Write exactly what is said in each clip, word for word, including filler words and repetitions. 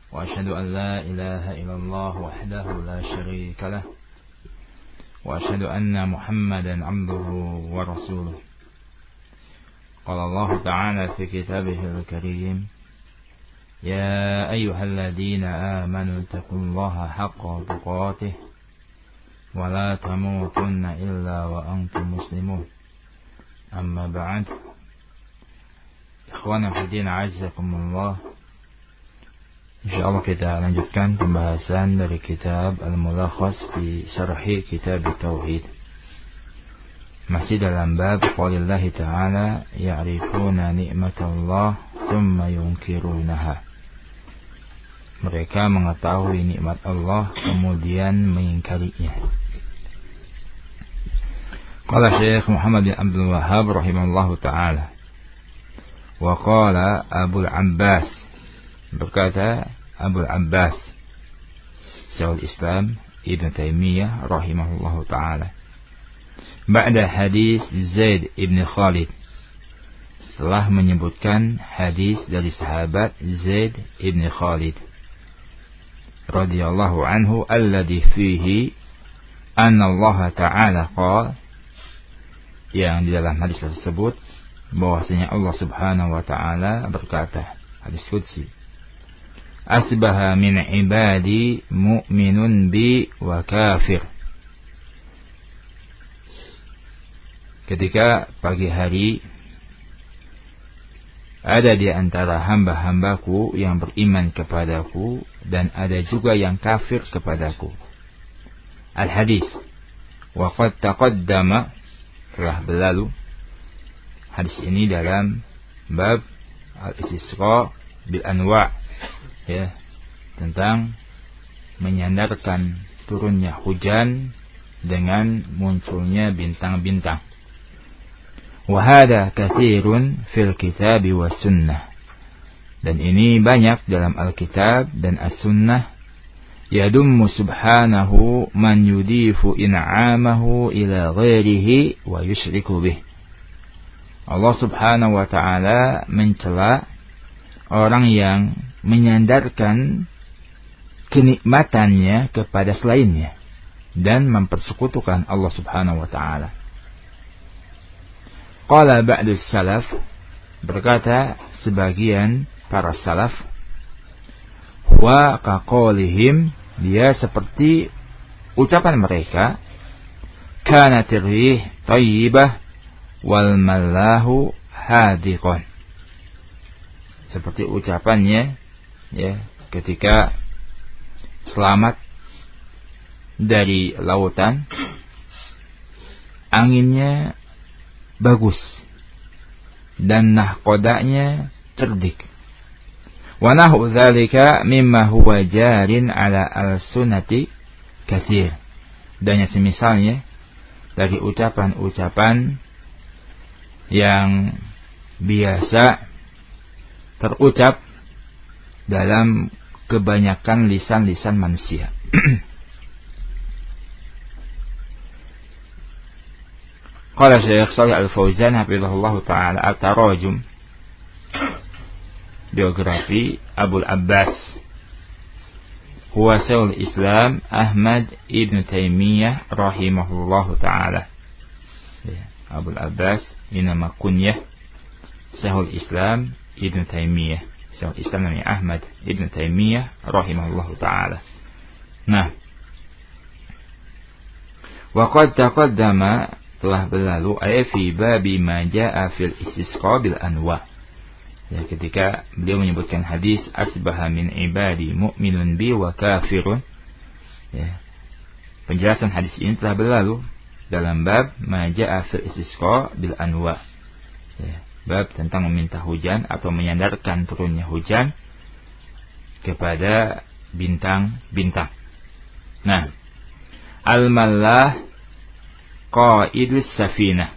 وأشهد أن لا إله إلا الله وحده لا شريك له وأشهد أن محمدا عبده ورسوله. قال الله تعالى في كتابه الكريم: يا أيها الذين آمنوا اتقوا الله حق تقاته ولا تموتن إلا وأنتم مسلمون. أما بعد، ikhwana fillah azzakumullah. Insyaallah kita lanjutkan pembahasan dari kitab Al-Mulakhas fi Syarhi Kitab Tauhid. Masih dalam bab qaulillahi ta'ala ya'rifuna ni'matallah tsumma yunkirunaha. Mereka mengetahui nikmat Allah kemudian mengingkarinya. Qala Syekh Muhammad bin Abdul Wahhab rahimahullahu ta'ala, wa qala Abu Abbas, berkata Abu Abbas Syekhul Islam Ibn Taimiyah rahimahullahu ta'ala, ba'da hadis Zaid ibn Khalid, setelah menyebutkan hadis dari sahabat Zaid ibn Khalid radhiyallahu anhu alladhi fihi anna Allah ta'ala qala, yang di dalam hadis tersebut bahwasanya Allah Subhanahu wa taala berkata, hadis qudsi, asbaha min ibadi mu'minun bi wa kafir. Ketika pagi hari ada di antara hamba-hambaku yang beriman kepadaku dan ada juga yang kafir kepadaku. Al-hadis wa qad taqaddama, telah berlalu hadis ini dalam bab al-istisqa bil anwa', ya, tentang menyandarkan turunnya hujan dengan munculnya bintang-bintang. Wa hadha katsirun fil kitab was sunnah, dan ini banyak dalam Alkitab dan As-Sunnah. Yadummu subhanahu man yudifu in'amahu ila ghairihi wa yusyriku bih. Allah Subhanahu wa ta'ala mencela orang yang menyandarkan kenikmatannya kepada selainnya dan mempersekutukan Allah Subhanahu wa ta'ala. Qala ba'du salaf, berkata sebagian para salaf, wa kaqaulihim, dia seperti ucapan mereka, kanatir rih thayyibah wal mallahu hadiqan, seperti ucapannya, ya, ketika selamat dari lautan, anginnya bagus dan nahkodanya cerdik. Wa nahu dzalika mimma huwa jarin ala al-sunnati katsir, dan yang semisalnya dari ucapan-ucapan yang biasa terucap dalam kebanyakan lisan-lisan manusia. Qala Syekh Shalih Al-Fauzan hafizahullah ta'ala, at-tarajum, biografi Abu Abbas, huwa Syekhul Islam Ahmad ibn Taimiyah rahimahullahu ta'ala. Abu Abbas ini nama kunyah Syekhul Islam Ibn Taimiyah. Syekhul Islam namanya Ahmad ibn Taimiyah rahimahullahu ta'ala. Nah, wa qad taqaddama, telah berlalu, ay fi babi ma jaa fil istisqa bil anwa', ya, ketika beliau menyebutkan hadis asbaha min ibadi mu'minun bi wa kafirun, ya, penjelasan hadis ini telah berlalu dalam bab ma jaa fil istisqa bil anwa', ya, bab tentang meminta hujan atau menyandarkan turunnya hujan kepada bintang-bintang. Nah, al-mallah qaidus safinah,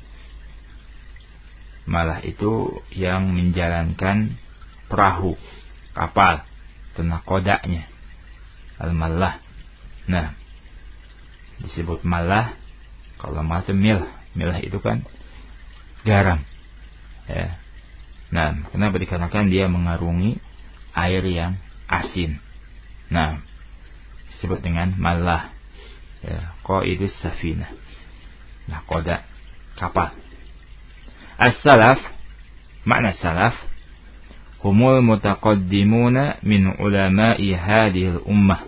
malah itu yang menjalankan perahu, kapal, tenang kodaknya, al-mallah. Nah, disebut malah, kalau macam milah, milah itu kan garam, ya. Nah, kenapa? Dikarenakan dia mengarungi air yang asin. Nah, disebut dengan mallah. Ya, qaidus safinah. Nahkoda, kapal. As-salaf, makna salaf, humul mutaqaddimuna min ulama'i hadhil ummah.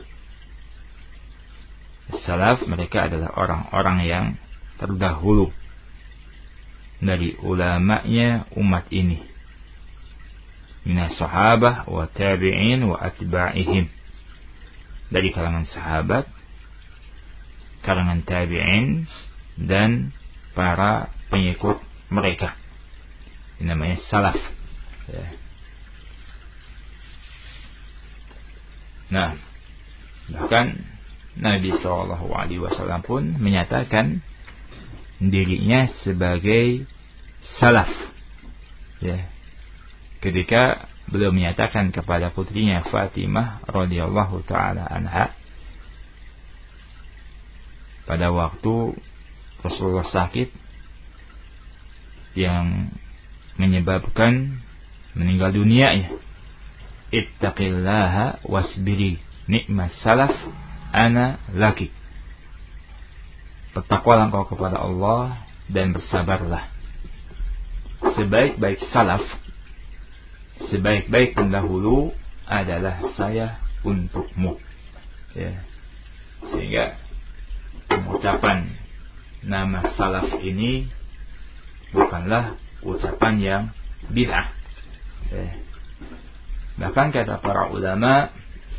As-salaf, mereka adalah orang-orang yang terdahulu dari ulama'nya umat ini. Minas sahabah wa tabi'in wa atba'ihim. Dari kalangan sahabat, kalangan tabi'in, dan para pengikut mereka. Ini namanya salaf. Ya. Nah, bahkan Nabi shallallahu alaihi wasallam pun menyatakan dirinya sebagai salaf. Ya. Ketika beliau menyatakan kepada putrinya Fatimah radhiyallahu taala anha pada waktu Rasulullah sakit yang menyebabkan meninggal dunia, ya, ittaqillaha wasbiri ni'mas salaf ana laki. Bertakwalah engkau kepada Allah dan bersabarlah. Sebaik-baik salaf, sebaik-baik pendahulu adalah saya untukmu. Ya. Sehingga ucapan nama salaf ini bukanlah ucapan yang bid'ah. Ya. Bahkan kata para ulama,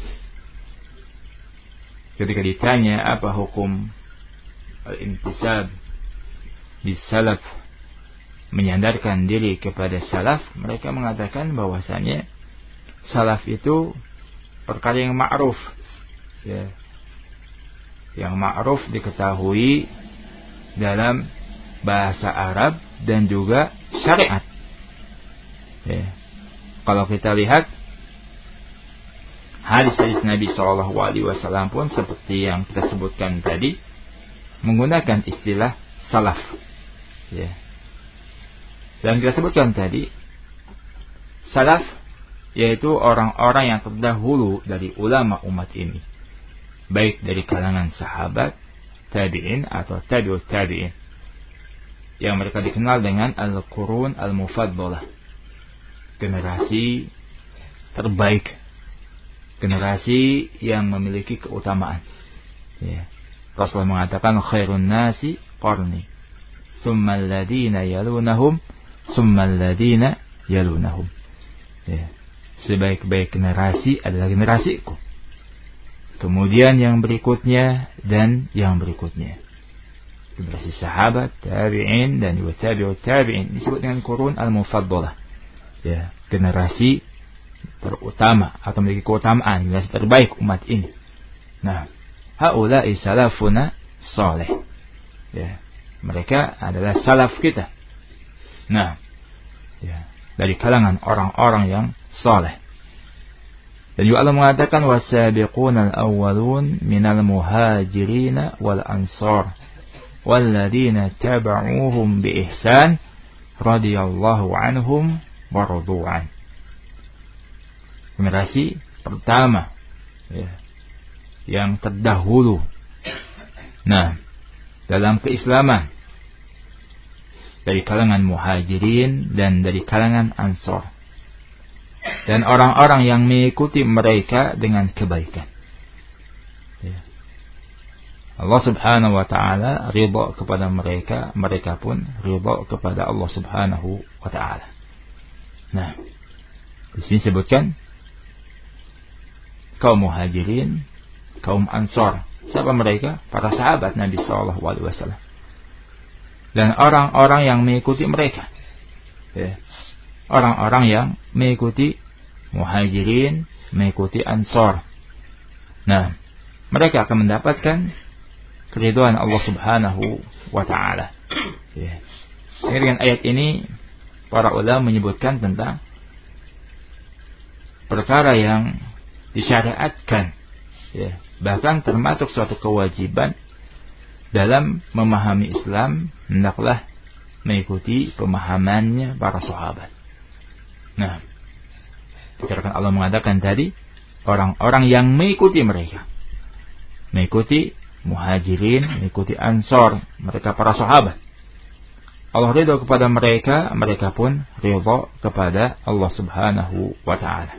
ketika ditanya apa hukum al-intisab di salaf, menyandarkan diri kepada salaf, mereka mengatakan bahwasanya salaf itu perkara yang ma'ruf, ya, yang ma'ruf diketahui dalam bahasa Arab dan juga syariat. Ya. Kalau kita lihat hadis-hadis Nabi shallallahu alaihi wasallam pun seperti yang kita sebutkan tadi, menggunakan istilah salaf. Ya. Dan kita sebutkan tadi, salaf yaitu orang-orang yang terdahulu dari ulama umat ini, baik dari kalangan sahabat, tabi'in atau tabi'ut tabi'in, yang mereka dikenal dengan al-qurun al-mufaddalah, generasi terbaik, generasi yang memiliki keutamaan. Ya. Rasulullah mengatakan khairun nasi qarni, summa alladhina yalunahum, summa alladhina yalunahum. Ya. Sebaik-baik generasi adalah generasiku, kemudian yang berikutnya dan yang berikutnya. Generasi sahabat, tabi'in dan juga tabi'ut tabi'in disebut dengan qurun al-mufaddalah. Ya, generasi terutama atau memiliki keutamaan, generasi terbaik umat ini. Nah, haula'i salafuna salih. Ya, mereka adalah salaf kita. Nah, ya, dari kalangan orang-orang yang saleh. Dan juga Allah mengatakan wasabiqunal awwalun minal muhajirin wal ansar walladzina tabauhum bi ihsan radhiyallahu anhum wa radu'an. Generasi pertama, ya, yang terdahulu, nah, dalam keislaman, dari kalangan muhajirin dan dari kalangan ansor, dan orang-orang yang mengikuti mereka dengan kebaikan. Ya. Allah subhanahu wa ta'ala ridha kepada mereka, mereka pun ridha kepada Allah subhanahu wa ta'ala. Nah, di sini sebutkan kaum muhajirin, kaum ansor. Siapa mereka? Para sahabat Nabi shallallahu alaihi wasallam dan orang-orang yang mengikuti mereka. Ya. Orang-orang yang mengikuti muhajirin, mengikuti ansor. Nah, mereka akan mendapatkan keridhaan Allah subhanahu wa ta'ala. Ya. Dengan ayat ini, para ulama menyebutkan tentang perkara yang disyariatkan, ya, bahkan termasuk suatu kewajiban dalam memahami Islam, hendaklah mengikuti pemahamannya para sahabat. Nah, dikatakan Allah mengatakan tadi, orang-orang yang mengikuti mereka. Mengikuti muhajirin, mengikuti ansor, mereka para sahabat. Allah ridha kepada mereka, mereka pun ridha kepada Allah Subhanahu wa ta'ala.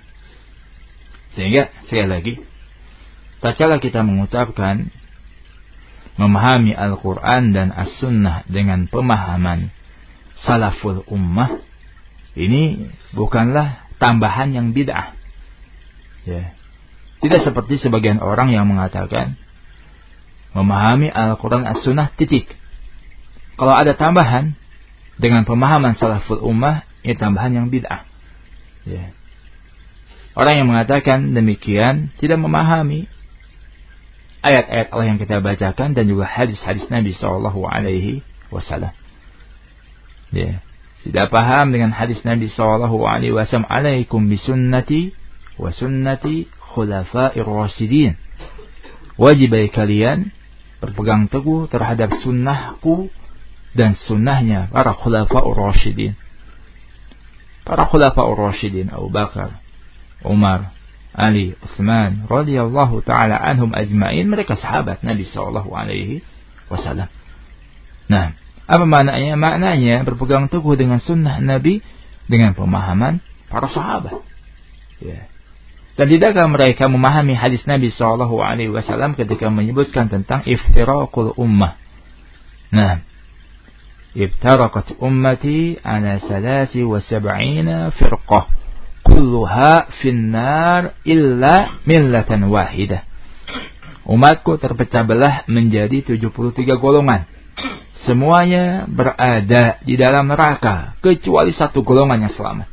Sehingga sekali lagi, tatkala kita mengucapkan memahami Al-Quran dan As-Sunnah dengan pemahaman salaful ummah, ini bukanlah tambahan yang bid'ah. Ya. Tidak seperti sebagian orang yang mengatakan memahami Al-Quran As-Sunnah titik. Kalau ada tambahan dengan pemahaman salaful ummah, ini tambahan yang bid'ah. Ya. Orang yang mengatakan demikian tidak memahami ayat-ayat Allah yang kita bacakan dan juga hadis-hadis Nabi shallallahu alaihi wasallam. Ya. Tidak paham dengan hadis Nabi shallallahu alaihi wasallam, "Alaikum bisunnati wa sunnati khulafa'ir rasyidin." Wajib bagi kalian berpegang teguh terhadap sunnahku dan sunnahnya para khulafa'ur rasyidin. Para khulafa'ur rasyidin, Abu Bakar, Umar, Ali, Utsman radhiyallahu taala anhum ajma'in, mereka sahabat Nabi sallallahu alaihi wasallam. Nah, apa maknanya? Maknanya berpegang teguh dengan sunnah Nabi dengan pemahaman para sahabat. Ya. Dan tidakkah mereka memahami hadis Nabi sallallahu alaihi wasallam ketika menyebutkan tentang iftiraqul ummah? Nah, iftaraqat ummati ala salasi wa sab'ina firqah kulluha finnar illa millatan wahidah. Umatku terpecah belah menjadi tujuh puluh tiga golongan. Semuanya berada di dalam neraka kecuali satu golongan yang selamat.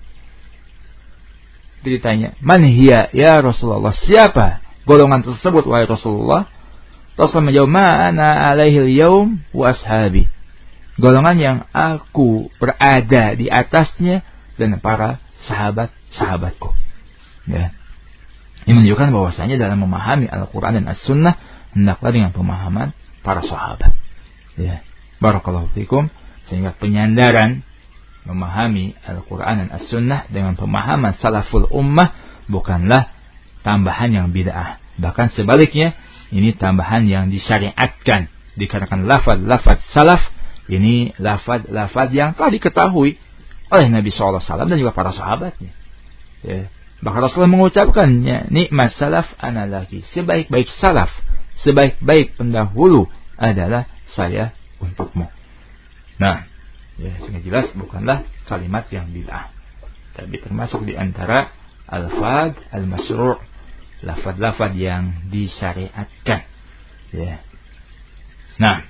Ditanya, "Man hiya ya Rasulullah?" Siapa golongan tersebut wahai Rasulullah? Rasulullah menjawab, "Ma ana alaihi al-yaum wa ashabi." Golongan yang aku berada di atasnya dan para sahabat-sahabatku. Ya. Ini menunjukkan bahwasanya dalam memahami Al-Quran dan As-Sunnah hendaklah dengan pemahaman para sahabat. Ya. Barakallahu fikum. Sehingga penyandaran memahami Al-Quran dan As-Sunnah dengan pemahaman salaful ummah bukanlah tambahan yang bid'ah. Bahkan sebaliknya, ini tambahan yang disyariatkan. Dikarenakan lafaz-lafaz salaf, ini lafaz-lafaz yang telah diketahui oleh Nabi shallallahu alaihi wasallam dan juga para sahabatnya. Ya. Bahkan Rasulullah mengucapkannya, nikmat salaf ana laki. Sebaik-baik salaf, sebaik-baik pendahulu adalah saya untukmu. Nah, ya, sehingga jelas bukanlah kalimat yang bid'ah, tapi termasuk di antara al-fad al-masyru', lafad-lafad yang disyariatkan. Ya. Nah,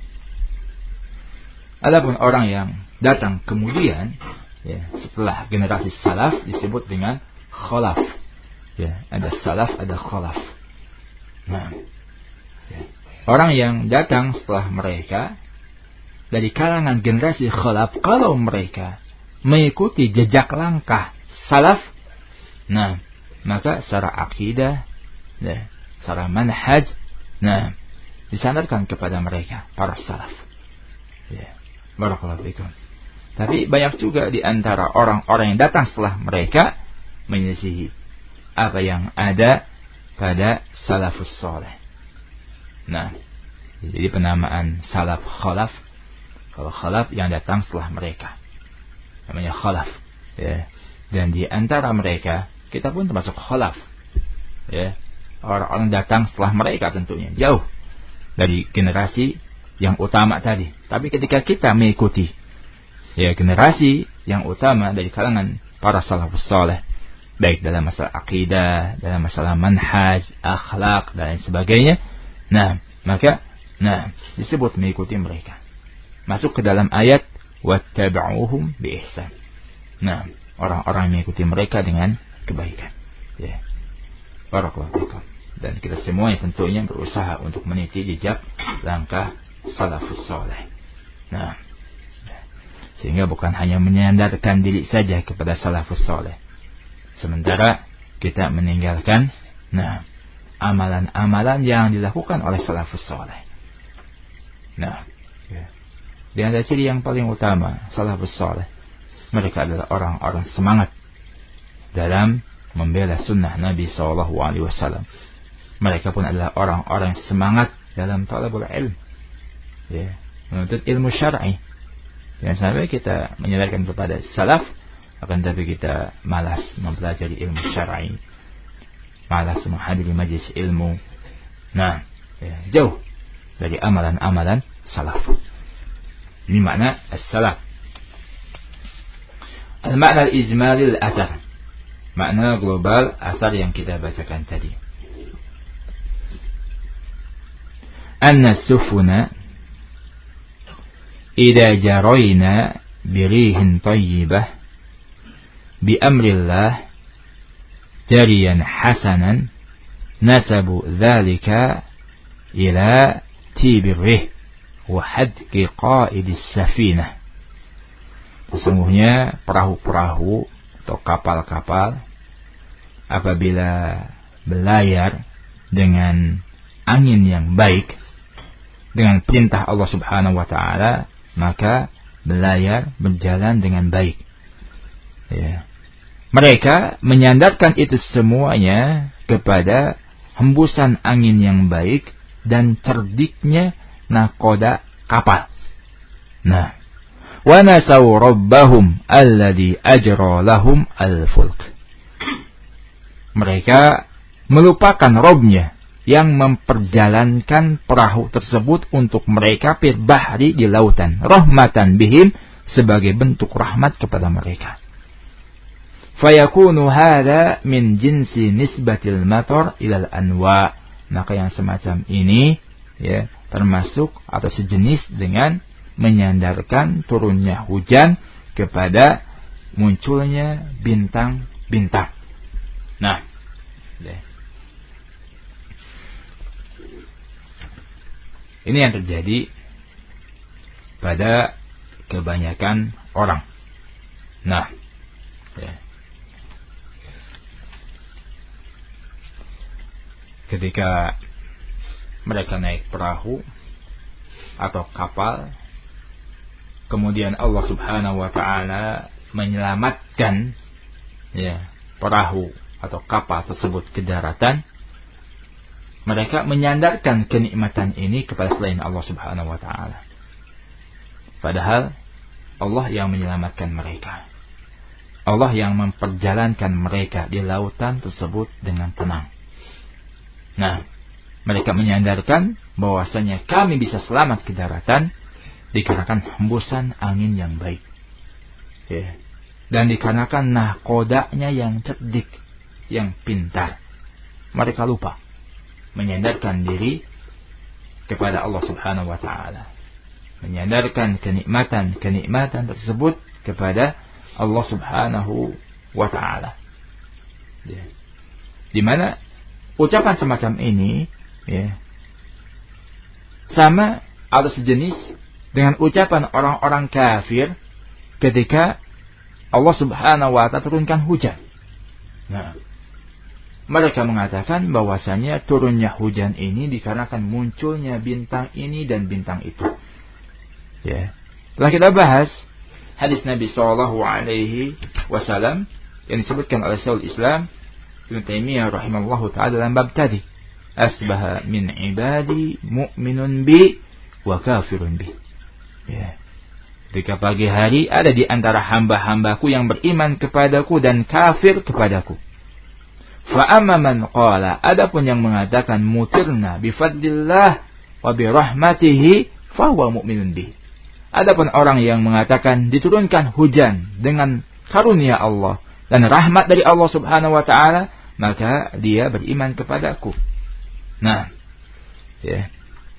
adapun orang yang datang kemudian, ya, setelah generasi salaf disebut dengan khalaf. Ya, ada salaf, ada khalaf. Nah, ya. Orang yang datang setelah mereka dari kalangan generasi khalaf, kalau mereka mengikuti jejak langkah salaf, nah, maka secara akidah, ya, secara manhaj, nah, disandarkan kepada mereka para salaf. Ya. Barakallahu fikum. Tapi banyak juga di antara orang-orang yang datang setelah mereka menyelisihi apa yang ada pada salafus saleh. Nah, jadi penamaan salaf khalaf, kalau khalaf yang datang setelah mereka namanya khalaf, ya. Dan di antara mereka kita pun termasuk khalaf, ya. Orang-orang datang setelah mereka tentunya jauh dari generasi yang utama tadi. Tapi ketika kita mengikuti, ya, generasi yang utama dari kalangan para salafus saleh, baik dalam masalah akidah, dalam masalah manhaj, akhlak dan lain sebagainya, nah, maka nah, disebut mengikuti mereka. Masuk ke dalam ayat wattaba'uhum bi ihsan. Nah, orang-orang yang mengikuti mereka dengan kebaikan. Ya. Barakallahu fikum. Dan kita semuanya tentunya berusaha untuk meniti jejak langkah salafus saleh. Nah, sehingga bukan hanya menyandarkan diri saja kepada salafus saleh, sementara kita meninggalkan, nah, amalan-amalan yang dilakukan oleh salafus saleh. Nah, ya. Di antara ciri yang paling utama salafus saleh, mereka adalah orang-orang semangat dalam membela sunnah Nabi shallallahu alaihi wasallam. Mereka pun adalah orang-orang semangat dalam talabul ilm, ya, menuntut ilmu syar'i. Jangan sampai kita menyadarkan kepada salaf, akan tapi kita malas mempelajari ilmu syar'i, malas menghadiri majlis ilmu. Nah, ya, jauh dari amalan-amalan salaf. Ini makna as-salaf. Al-makna al-ijmali al-athar, makna global asar yang kita bacakan tadi. Anna sufuna idza jarayna birihin tayyibah bi amrillah jariyan hasanan nasabu dzalika ila tibirih wa hadqi qaidis safinah. Sesungguhnya perahu-perahu atau kapal-kapal apabila berlayar dengan angin yang baik, dengan perintah Allah Subhanahu wa taala, maka berlayar berjalan dengan baik. Ya. Mereka menyandarkan itu semuanya kepada hembusan angin yang baik dan cerdiknya nakoda kapal. Nah, wa nasaw rabbahum alladhi ajra lahum al-fulk. Mereka melupakan Rabb-nya yang memperjalankan perahu tersebut untuk mereka fil bahri, di lautan, rahmatan bihim, sebagai bentuk rahmat kepada mereka. Fayakunu hadha min jinsi nisbatil matar ilal anwa. Maka yang semacam ini, ya, termasuk atau sejenis dengan menyandarkan turunnya hujan kepada munculnya bintang-bintang. Nah, ya. Ini yang terjadi pada kebanyakan orang. Nah, ya. Ketika mereka naik perahu atau kapal, kemudian Allah Subhanahu wa taala menyelamatkan, ya, perahu atau kapal tersebut ke daratan, mereka menyandarkan kenikmatan ini kepada selain Allah Subhanahu wa taala. Padahal Allah yang menyelamatkan mereka. Allah yang memperjalankan mereka di lautan tersebut dengan tenang. Nah, mereka menyandarkan bahwasanya kami bisa selamat ke daratan dikarenakan hembusan angin yang baik, ya, dan dikarenakan nahkodanya yang cerdik, yang pintar. Mereka lupa menyandarkan diri kepada Allah Subhanahu wa taala, menyandarkan kenikmatan-kenikmatan tersebut kepada Allah Subhanahu wa taala, ya. Di mana ucapan semacam ini, ya, sama atau sejenis dengan ucapan orang-orang kafir ketika Allah Subhanahu wa taala turunkan hujan. Nah, mereka mengatakan bahwasanya turunnya hujan ini dikarenakan munculnya bintang ini dan bintang itu. Ya. Telah kita bahas hadis Nabi sallallahu alaihi wasallam yang disebutkan oleh Syekhul Islam Ibnu Taimiyah rahimahullahu taala dalam bab tadi, asbaha min ibadi mu'minun bi wa kafirun bi. Ya. Ketika pagi hari ada di antara hamba-hambaku yang beriman kepadaku dan kafir kepadaku. Fa amma man qala, adapun yang mengatakan mutirna bi fadlillah wa bi rahmatihi fa huwa mu'minun bi. Adapun orang yang mengatakan diturunkan hujan dengan karunia Allah dan rahmat dari Allah Subhanahu wa taala, maka dia beriman kepadaku. Nah, ya.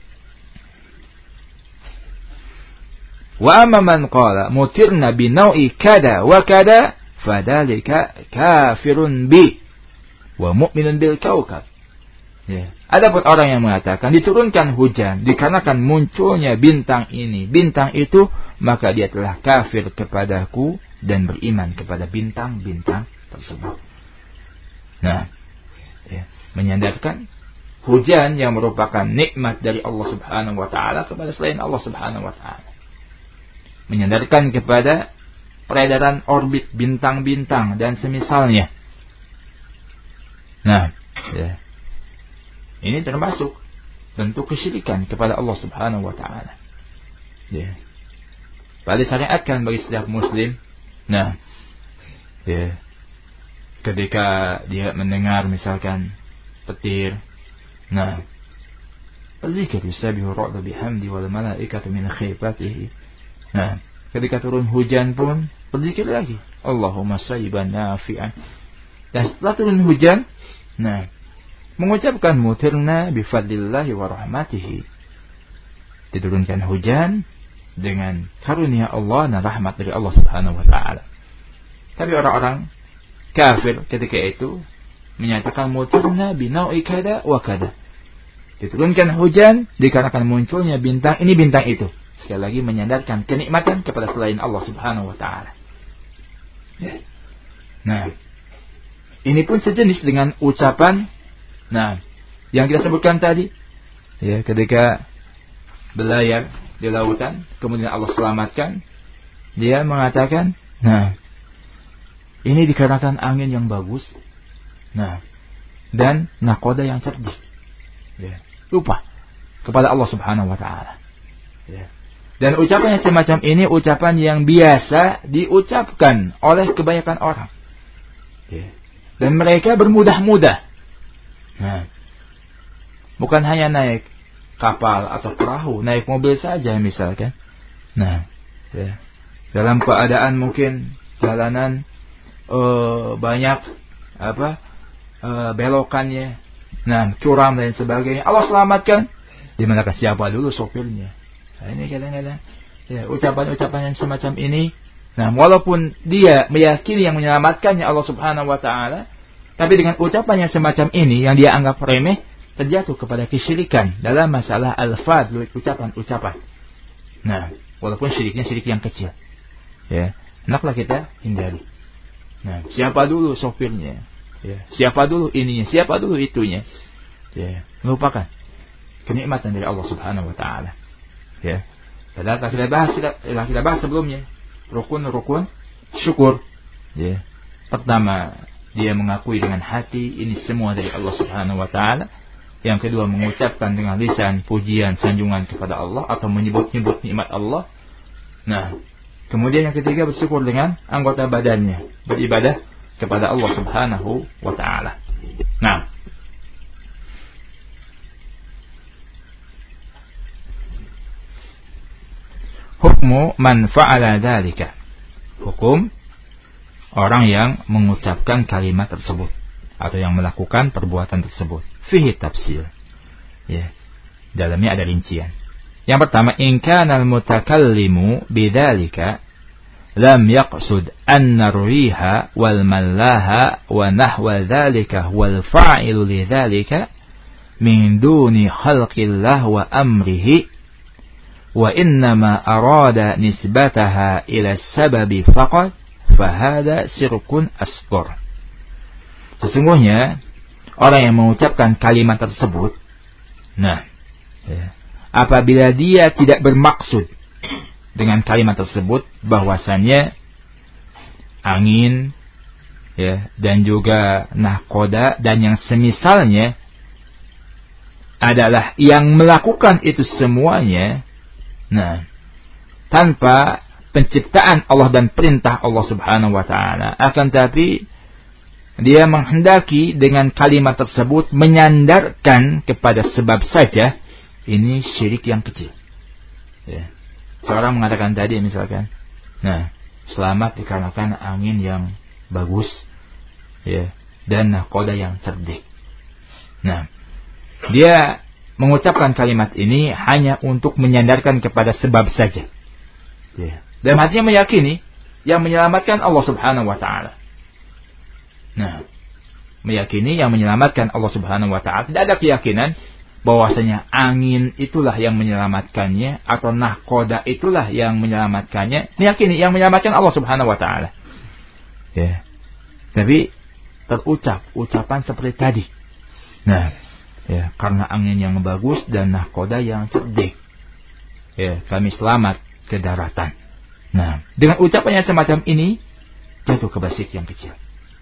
Wa amma man qala mutirna bi nau'i kada wa kada fadalika kafirun bi wa mu'minun bil kaukab. Ya. Adapun orang yang mengatakan diturunkan hujan dikarenakan munculnya bintang ini, bintang itu, maka dia telah kafir kepadaku dan beriman kepada bintang-bintang tersebut. Nah, ya, menyandarkan hujan yang merupakan nikmat dari Allah Subhanahu wa taala kepada selain Allah Subhanahu wa taala. Menyandarkan kepada peredaran orbit bintang-bintang dan semisalnya. Nah, ya. Ini termasuk bentuk kesyirikan kepada Allah Subhanahu wa taala. Ya. Pada syariatkan bagi setiap muslim. Nah, ya. Ketika dia mendengar misalkan petir, nah, zikir yusabihu ra'du bihamdi wal malaikatu min khifatihi. Nah, ketika turun hujan pun berzikir lagi, Allahumma sayyiban nafi'an. Dan setelah turun hujan, nah, mengucapkan mutirna bifadlillahi wa rahmatihi. Diturunkan hujan dengan karunia Allah dan rahmat dari Allah Subhanahu wa taala. Tapi orang-orang kafir ketika itu menyatakan mutirna binau'i kada wa kada. Diturunkan hujan dikarenakan munculnya bintang ini bintang itu. Sekali lagi menyandarkan kenikmatan kepada selain Allah Subhanahu wa taala. Ya. Nah, ini pun sejenis dengan ucapan, nah, yang kita sebutkan tadi, ya, ketika berlayar di lautan, kemudian Allah selamatkan, dia mengatakan, nah, ini dikarenakan angin yang bagus, nah, dan nakoda yang cerdik, ya, lupa kepada Allah Subhanahu wa taala. Ya. Dan ucapan yang semacam ini ucapan yang biasa diucapkan oleh kebanyakan orang. Ya. Dan mereka bermudah-mudah. Nah, bukan hanya naik kapal atau perahu, naik mobil saja misalkan. Nah, ya. Dalam keadaan mungkin jalanan uh, banyak apa uh, belokannya, nah, curam dan sebagainya. Allah selamatkan. Dimana siapa dulu sopirnya? Nah, ini kadang-kadang ya, ucapan-ucapan yang semacam ini. Nah, walaupun dia meyakini yang menyelamatkannya Allah Subhanahu wa taala, tapi dengan ucapan yang semacam ini yang dia anggap remeh, terjatuh kepada kesyirikan dalam masalah al-fadl, ucapan-ucapan. Nah, walaupun syiriknya syirik yang kecil. Ya, hendaklah kita hindari. Nah, siapa dulu sopirnya? Ya, siapa dulu ininya? Siapa dulu itunya? Ya, melupakan kenikmatan dari Allah Subhanahu wa taala. Ya. Padahal kita bahas telah kita bahas sebelumnya rukun-rukun syukur. Ya. Pertama, dia mengakui dengan hati ini semua dari Allah Subhanahu wa taala. Yang kedua, mengucapkan dengan lisan pujian sanjungan kepada Allah atau menyebut-nyebut nikmat Allah. Nah, kemudian yang ketiga bersyukur dengan anggota badannya, beribadah kepada Allah Subhanahu wa taala. Nah, hukmu man fa'ala dzalika. Hukum orang yang mengucapkan kalimat tersebut atau yang melakukan perbuatan tersebut. Fihi tafsir. Ya. Dalamnya ada rincian. Yang pertama, in kana al-mutakallimu bidzalika lam yaqsud anna riha wal mallaha wa nahwa dzalika wal fa'ilu lidzalika min duni khalqillah wa amrihi wa innama arada nisbataha ila sababi faqat fahada syirkun asghar. Sesungguhnya orang yang mengucapkan kalimat tersebut, nah, ya, apabila dia tidak bermaksud dengan kalimat tersebut bahwasannya angin, ya, dan juga nahkoda dan yang semisalnya adalah yang melakukan itu semuanya, nah, tanpa penciptaan Allah dan perintah Allah Subhanahu wa taala, akan tapi dia menghendaki dengan kalimat tersebut menyandarkan kepada sebab saja, ini syirik yang kecil. Ya. Seorang mengatakan tadi misalkan, nah, selamat dikarenakan angin yang bagus, ya, dan nahkoda yang cerdik. Nah, dia mengucapkan kalimat ini hanya untuk menyandarkan kepada sebab saja. Ya. Dan hatinya meyakini yang menyelamatkan Allah Subhanahu wa taala. Nah, meyakini yang menyelamatkan Allah Subhanahu wa taala, tidak ada keyakinan bahwasanya angin itulah yang menyelamatkannya atau nahkoda itulah yang menyelamatkannya. Meyakini yang menyelamatkan Allah Subhanahu wa taala. Ya. Tapi terucap ucapan seperti tadi. Nah, ya, karena angin yang bagus dan nahkoda yang cerdik, ya, kami selamat ke daratan. Nah, dengan ucapan yang semacam ini jatuh ke basik yang kecil.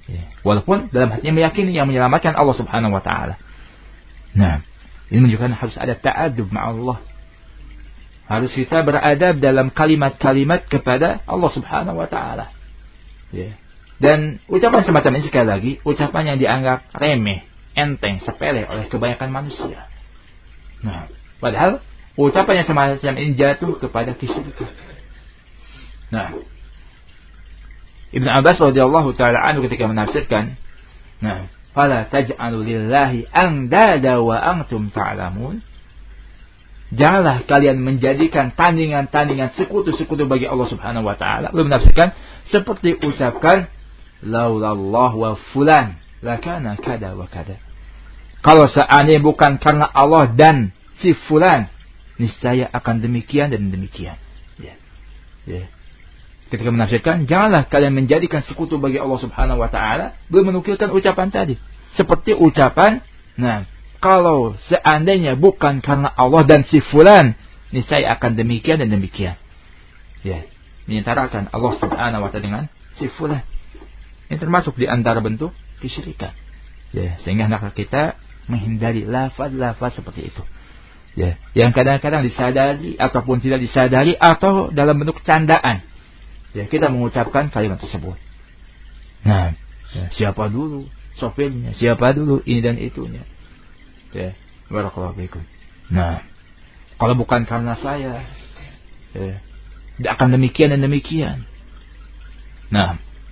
Ya. Walaupun dalam hatinya meyakini yang menyelamatkan Allah Subhanahu wa taala. Nah, ini menunjukkan harus ada ta'adub ma Allah. Harus kita beradab dalam kalimat-kalimat kepada Allah Subhanahu wa taala. Ya. Dan ucapan semacam ini sekali lagi, ucapan yang dianggap remeh, enteng, sepele oleh kebanyakan manusia. Nah, padahal ucapan yang semacam ini jatuh kepada kesyirikan. Nah, Ibnu Abbas radhiyallahu taala anhu ketika menafsirkan, nah, fala taj'alu lillahi andada wa antum ta'lamun. Janganlah kalian menjadikan tandingan-tandingan sekutu-sekutu bagi Allah Subhanahu wa taala. Belum menafsirkan seperti ucapkan laulallah wa fulan lakana kada wa kada. Kalau seandainya bukan karena Allah dan si fulan, niscaya akan demikian dan demikian. Ya. Ya. Ketika menafsirkan, janganlah kalian menjadikan sekutu bagi Allah Subhanahu wa taala, belum menukilkan ucapan tadi. Seperti ucapan, nah, kalau seandainya bukan karena Allah dan si fulan, niscaya akan demikian dan demikian. Ya, menyetarakan Allah Subhanahu wa taala dengan si fulan. Ini termasuk di antara bentuk kesyirikan. Ya, sehingga hendaklah kita menghindari lafaz-lafaz seperti itu. Ya, yang kadang-kadang disadari ataupun tidak disadari atau dalam bentuk candaan. Ya, kita mengucapkan kalimat tersebut. Nah, ya, siapa dulu sopirnya, siapa dulu ini dan itunya. Ya, barakallahu fikum. Nah, kalau bukan karena saya, ya, tidak akan demikian dan demikian. Nah,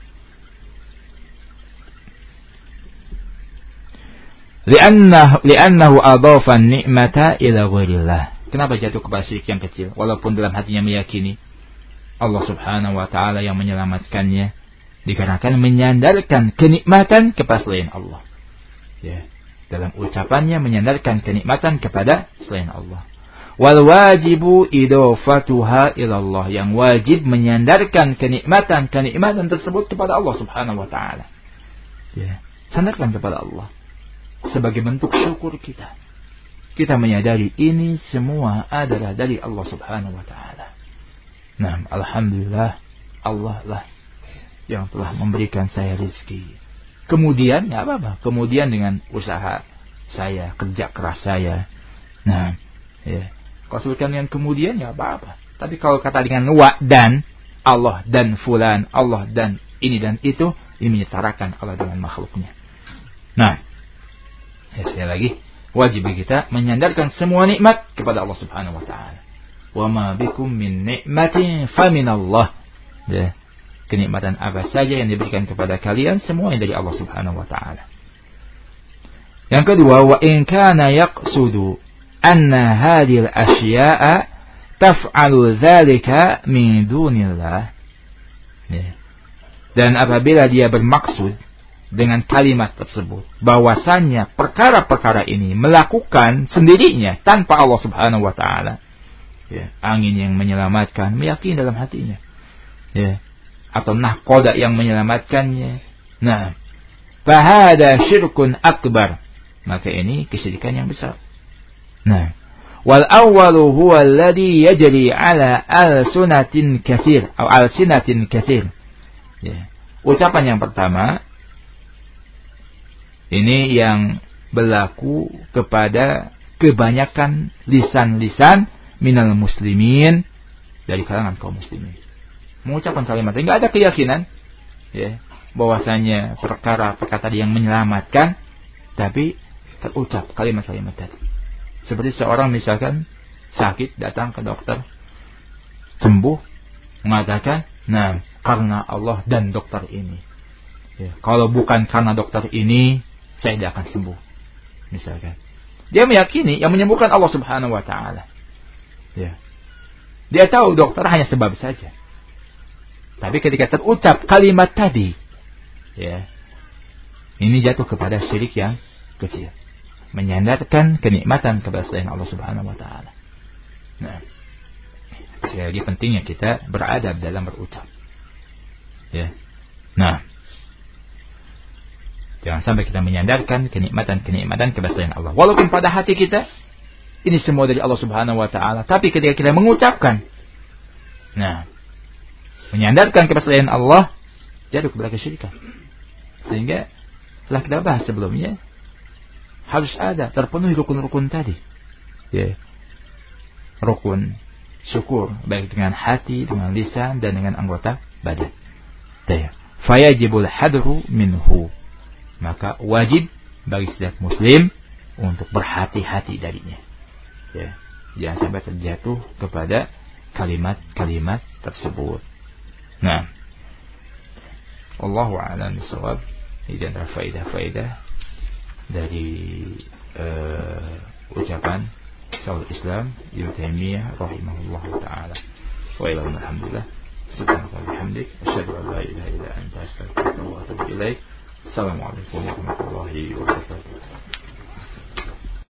li'annahu li'annahu adhafa an-ni'mata ila ghairillah. Kenapa jatuh kepada syirik yang kecil walaupun dalam hatinya meyakini Allah Subhanahu wa taala yang menyelamatkannya, dikarenakan menyandarkan kenikmatan kepada selain Allah. Ya, dalam ucapannya menyandarkan kenikmatan kepada selain Allah. Wal wajibu idafatuha ila Allah. Yang wajib menyandarkan kenikmatan-kenikmatan tersebut kepada Allah Subhanahu wa taala. Ya, sandarkan kepada Allah sebagai bentuk syukur kita. Kita menyadari ini semua adalah dari Allah Subhanahu wa taala. Nah, alhamdulillah, Allah lah yang telah memberikan saya rezeki. Kemudian, ya apa-apa. Kemudian dengan usaha saya, kerja keras saya. Nah, ya. Kalau sebutkan dengan kemudian, ya apa-apa. Tapi kalau kata dengan wa dan, Allah dan fulan, Allah dan ini dan itu, ini menyetarakan Allah dengan makhluknya. Nah, ya sekali lagi, wajib kita menyandarkan semua nikmat kepada Allah Subhanahu wa taala. Wa ma bikum min ni'matin fa min Allah. Ya. Kenikmatan apa saja yang diberikan kepada kalian semua yang dari Allah Subhanahu wa taala. Yang kedua, wa in kana yaqsudu anna hadhil asya'a taf'alu dzalika min dunillah. Ya. Dan apabila dia bermaksud dengan kalimat tersebut bahwasannya perkara-perkara ini melakukan sendirinya tanpa Allah Subhanahu wa taala. Ya, angin yang menyelamatkan, meyakini dalam hatinya. Ya, atau nahkoda yang menyelamatkannya. Nah, fahada syirkun akbar. Maka ini kesyirikan yang besar. Nah, wal awwalu huwa alladhi yajri ala al-sunatin katsir atau al-sinatin katsir. Ya. Ucapan yang pertama ini yang berlaku kepada kebanyakan lisan-lisan minal muslimin, dari kalangan kaum muslimin. Mengucapkan kalimat ini enggak ada keyakinan, ya, bahwasanya perkara-perkara yang menyelamatkan, tapi terucap kalimat-kalimat tadi. Seperti seorang misalkan sakit datang ke dokter, sembuh, mengatakan, nah, karena Allah dan dokter ini. Ya, kalau bukan karena dokter ini, saya tidak akan sembuh. Misalkan. Dia meyakini yang menyembuhkan Allah Subhanahu wa taala. Ya. Dia tahu dokter hanya sebab saja. Tapi ketika terucap kalimat tadi, ya, ini jatuh kepada syirik yang kecil. Menyandarkan kenikmatan kepada selain Allah Subhanahu wa taala. Nah, sekali lagi pentingnya kita beradab dalam berucap. Ya. Nah, jangan sampai kita menyandarkan kenikmatan-kenikmatan kepada selain Allah. Walaupun pada hati kita ini semua dari Allah Subhanahu wa taala, tapi ketika kita mengucapkan, nah, menyandarkan kepada selain Allah, jatuh kepada kesyirikan. Sehingga telah kita bahas sebelumnya, harus ada terpenuhi rukun-rukun tadi. Ya. Rukun syukur baik dengan hati, dengan lisan dan dengan anggota badan. Ya. Fayajibul hadru minhu. Maka wajib bagi setiap muslim untuk berhati-hati darinya. Ya. Jangan sampai terjatuh kepada kalimat-kalimat tersebut. Nah, Allahu a'lam bishawab. Ini adalah faedah-faedah dari uh, ucapan Syekhul Islam Ibnu Taimiyah rahimahullah taala. Wa ila alhamdulillah. Subhanaka wa bihamdik asyhadu an la ilaha illa anta astaghfiruka wa atubu ilaik. Assalamualaikum warahmatullahi wabarakatuh.